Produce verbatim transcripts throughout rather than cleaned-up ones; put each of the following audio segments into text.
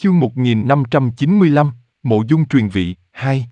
Chương một nghìn năm trăm chín mươi lăm, Mộ Dung truyền vị, hai.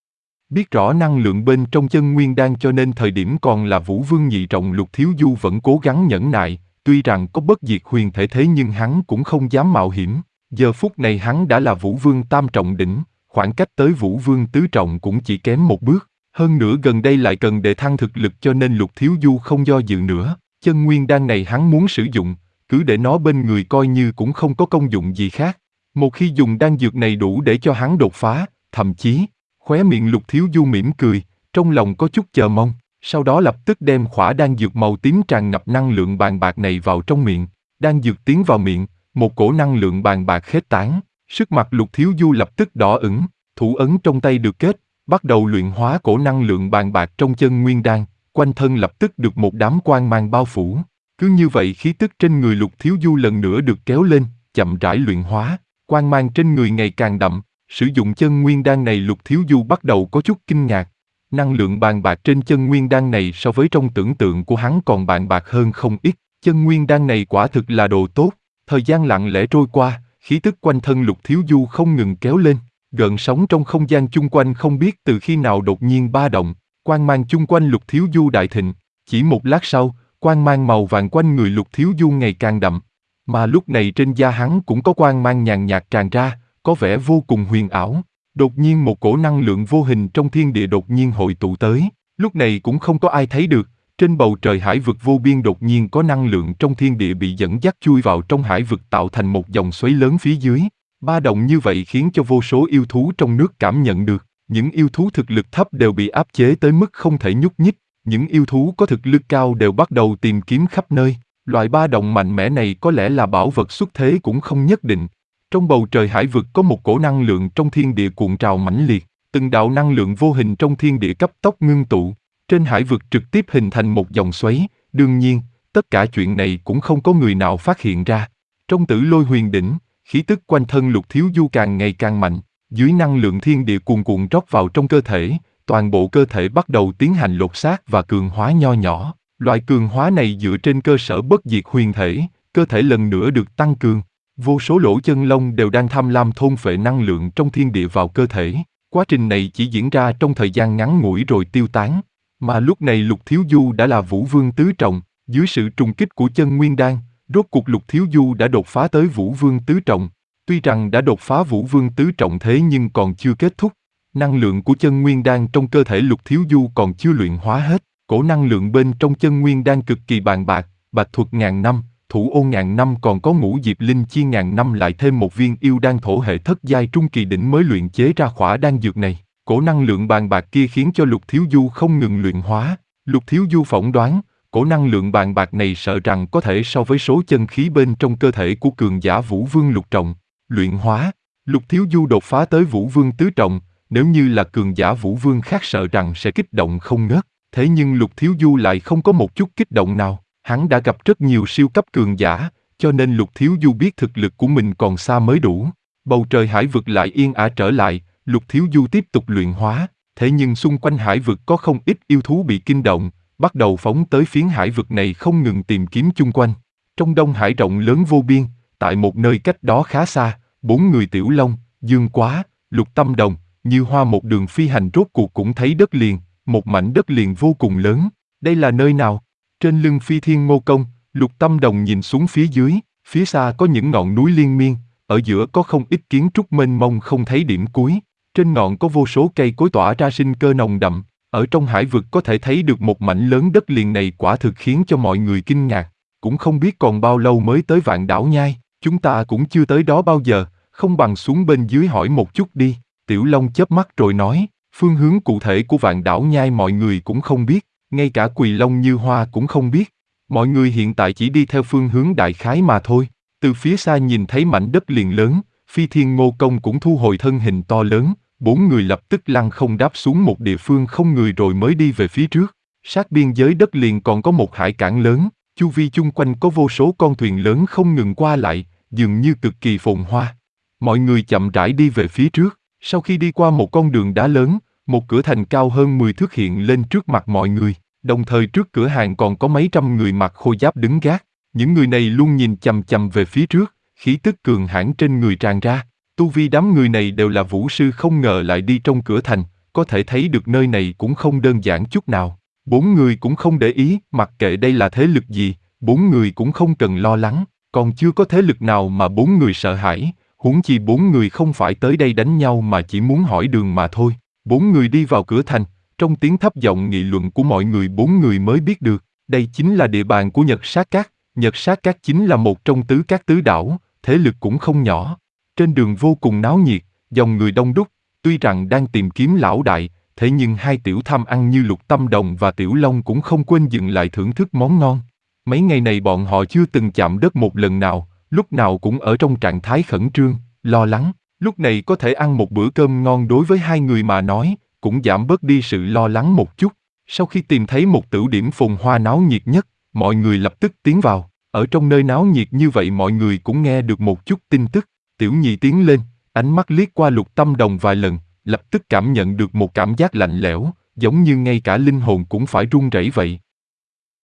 Biết rõ năng lượng bên trong chân nguyên đan cho nên thời điểm còn là Vũ Vương nhị trọng Lục Thiếu Du vẫn cố gắng nhẫn nại, tuy rằng có bất diệt huyền thể thế nhưng hắn cũng không dám mạo hiểm. Giờ phút này hắn đã là Vũ Vương tam trọng đỉnh, khoảng cách tới Vũ Vương tứ trọng cũng chỉ kém một bước. Hơn nữa gần đây lại cần để thăng thực lực cho nên Lục Thiếu Du không do dự nữa. Chân nguyên đan này hắn muốn sử dụng, cứ để nó bên người coi như cũng không có công dụng gì khác. Một khi dùng đan dược này đủ để cho hắn đột phá, thậm chí, khóe miệng Lục Thiếu Du mỉm cười, trong lòng có chút chờ mong, sau đó lập tức đem khỏa đan dược màu tím tràn ngập năng lượng bàn bạc này vào trong miệng. Đan dược tiến vào miệng, một cổ năng lượng bàn bạc khuếch tán, sức mặt Lục Thiếu Du lập tức đỏ ửng, thủ ấn trong tay được kết, bắt đầu luyện hóa cổ năng lượng bàn bạc trong chân nguyên đan, quanh thân lập tức được một đám quang mang bao phủ. Cứ như vậy khí tức trên người Lục Thiếu Du lần nữa được kéo lên, chậm rãi luyện hóa. Quang mang trên người ngày càng đậm, sử dụng chân nguyên đan này Lục Thiếu Du bắt đầu có chút kinh ngạc. Năng lượng bàn bạc trên chân nguyên đan này so với trong tưởng tượng của hắn còn bàn bạc hơn không ít. Chân nguyên đan này quả thực là đồ tốt. Thời gian lặng lẽ trôi qua, khí tức quanh thân Lục Thiếu Du không ngừng kéo lên. Gợn sóng trong không gian chung quanh không biết từ khi nào đột nhiên ba động. Quang mang chung quanh Lục Thiếu Du đại thịnh. Chỉ một lát sau, quang mang màu vàng quanh người Lục Thiếu Du ngày càng đậm. Mà lúc này trên da hắn cũng có quang mang nhàn nhạt tràn ra, có vẻ vô cùng huyền ảo. Đột nhiên một cổ năng lượng vô hình trong thiên địa đột nhiên hội tụ tới. Lúc này cũng không có ai thấy được, trên bầu trời hải vực vô biên đột nhiên có năng lượng trong thiên địa bị dẫn dắt chui vào trong hải vực tạo thành một dòng xoáy lớn phía dưới. Ba động như vậy khiến cho vô số yêu thú trong nước cảm nhận được. Những yêu thú thực lực thấp đều bị áp chế tới mức không thể nhúc nhích. Những yêu thú có thực lực cao đều bắt đầu tìm kiếm khắp nơi. Loại ba động mạnh mẽ này có lẽ là bảo vật xuất thế cũng không nhất định. Trong bầu trời hải vực có một cổ năng lượng trong thiên địa cuộn trào mãnh liệt, từng đạo năng lượng vô hình trong thiên địa cấp tốc ngưng tụ, trên hải vực trực tiếp hình thành một dòng xoáy. Đương nhiên, tất cả chuyện này cũng không có người nào phát hiện ra. Trong Tử Lôi Huyền Đỉnh, khí tức quanh thân Lục Thiếu Du càng ngày càng mạnh, dưới năng lượng thiên địa cuồn cuộn rót vào trong cơ thể, toàn bộ cơ thể bắt đầu tiến hành lột xác và cường hóa nho nhỏ. Loại cường hóa này dựa trên cơ sở bất diệt huyền thể, cơ thể lần nữa được tăng cường. Vô số lỗ chân lông đều đang tham lam thôn phệ năng lượng trong thiên địa vào cơ thể. Quá trình này chỉ diễn ra trong thời gian ngắn ngủi rồi tiêu tán. Mà lúc này Lục Thiếu Du đã là Vũ Vương tứ trọng, dưới sự trùng kích của chân nguyên đan, rốt cuộc Lục Thiếu Du đã đột phá tới Vũ Vương tứ trọng. Tuy rằng đã đột phá Vũ Vương tứ trọng thế nhưng còn chưa kết thúc. Năng lượng của chân nguyên đan trong cơ thể Lục Thiếu Du còn chưa luyện hóa hết. Cổ năng lượng bên trong chân nguyên đan cực kỳ bàn bạc, bạch thuật ngàn năm, thủ ô ngàn năm còn có ngũ diệp linh chi ngàn năm lại thêm một viên yêu đan thổ hệ thất giai trung kỳ đỉnh mới luyện chế ra khỏa đan dược này. Cổ năng lượng bàn bạc kia khiến cho Lục Thiếu Du không ngừng luyện hóa. Lục Thiếu Du phỏng đoán, cổ năng lượng bàn bạc này sợ rằng có thể so với số chân khí bên trong cơ thể của cường giả Vũ Vương lục trọng. Luyện hóa, Lục Thiếu Du đột phá tới Vũ Vương tứ trọng, nếu như là cường giả Vũ Vương khác sợ rằng sẽ kích động không ngớt. Thế nhưng Lục Thiếu Du lại không có một chút kích động nào, hắn đã gặp rất nhiều siêu cấp cường giả, cho nên Lục Thiếu Du biết thực lực của mình còn xa mới đủ. Bầu trời hải vực lại yên ả trở lại, Lục Thiếu Du tiếp tục luyện hóa, thế nhưng xung quanh hải vực có không ít yêu thú bị kinh động, bắt đầu phóng tới phiến hải vực này không ngừng tìm kiếm chung quanh. Trong đông hải rộng lớn vô biên, tại một nơi cách đó khá xa, bốn người Tiểu Long, Dương Quá, Lục Tâm Đồng, Như Hoa một đường phi hành rốt cuộc cũng thấy đất liền. Một mảnh đất liền vô cùng lớn. Đây là nơi nào? Trên lưng Phi Thiên Ngô Công, Lục Tâm Đồng nhìn xuống phía dưới, phía xa có những ngọn núi liên miên, ở giữa có không ít kiến trúc mênh mông không thấy điểm cuối. Trên ngọn có vô số cây cối tỏa ra sinh cơ nồng đậm. Ở trong hải vực có thể thấy được một mảnh lớn đất liền này quả thực khiến cho mọi người kinh ngạc. Cũng không biết còn bao lâu mới tới Vạn Đảo Nhai, chúng ta cũng chưa tới đó bao giờ, không bằng xuống bên dưới hỏi một chút đi. Tiểu Long chớp mắt rồi nói. Phương hướng cụ thể của Vạn Đảo Nhai mọi người cũng không biết, ngay cả Quỳ Long Như Hoa cũng không biết. Mọi người hiện tại chỉ đi theo phương hướng đại khái mà thôi. Từ phía xa nhìn thấy mảnh đất liền lớn, Phi Thiên Ngô Công cũng thu hồi thân hình to lớn, bốn người lập tức lăn không đáp xuống một địa phương không người rồi mới đi về phía trước. Sát biên giới đất liền còn có một hải cảng lớn, chu vi chung quanh có vô số con thuyền lớn không ngừng qua lại, dường như cực kỳ phồn hoa. Mọi người chậm rãi đi về phía trước, sau khi đi qua một con đường đá lớn, một cửa thành cao hơn mười thước hiện lên trước mặt mọi người, đồng thời trước cửa hàng còn có mấy trăm người mặc khôi giáp đứng gác. Những người này luôn nhìn chằm chằm về phía trước, khí tức cường hãn trên người tràn ra. Tu vi đám người này đều là vũ sư không ngờ lại đi trong cửa thành, có thể thấy được nơi này cũng không đơn giản chút nào. Bốn người cũng không để ý, mặc kệ đây là thế lực gì, bốn người cũng không cần lo lắng, còn chưa có thế lực nào mà bốn người sợ hãi, huống chi bốn người không phải tới đây đánh nhau mà chỉ muốn hỏi đường mà thôi. Bốn người đi vào cửa thành, trong tiếng thấp giọng nghị luận của mọi người bốn người mới biết được, đây chính là địa bàn của Nhật Sát Các. Nhật Sát Các chính là một trong tứ các tứ đảo, thế lực cũng không nhỏ. Trên đường vô cùng náo nhiệt, dòng người đông đúc, tuy rằng đang tìm kiếm lão đại, thế nhưng hai tiểu tham ăn như Lục Tâm Đồng và Tiểu Long cũng không quên dừng lại thưởng thức món ngon. Mấy ngày này bọn họ chưa từng chạm đất một lần nào, lúc nào cũng ở trong trạng thái khẩn trương, lo lắng. Lúc này có thể ăn một bữa cơm ngon đối với hai người mà nói, cũng giảm bớt đi sự lo lắng một chút. Sau khi tìm thấy một tửu điểm phồn hoa náo nhiệt nhất, mọi người lập tức tiến vào. Ở trong nơi náo nhiệt như vậy mọi người cũng nghe được một chút tin tức. Tiểu Nhị tiến lên, ánh mắt liếc qua Lục Tâm Đồng vài lần, lập tức cảm nhận được một cảm giác lạnh lẽo, giống như ngay cả linh hồn cũng phải run rẩy vậy.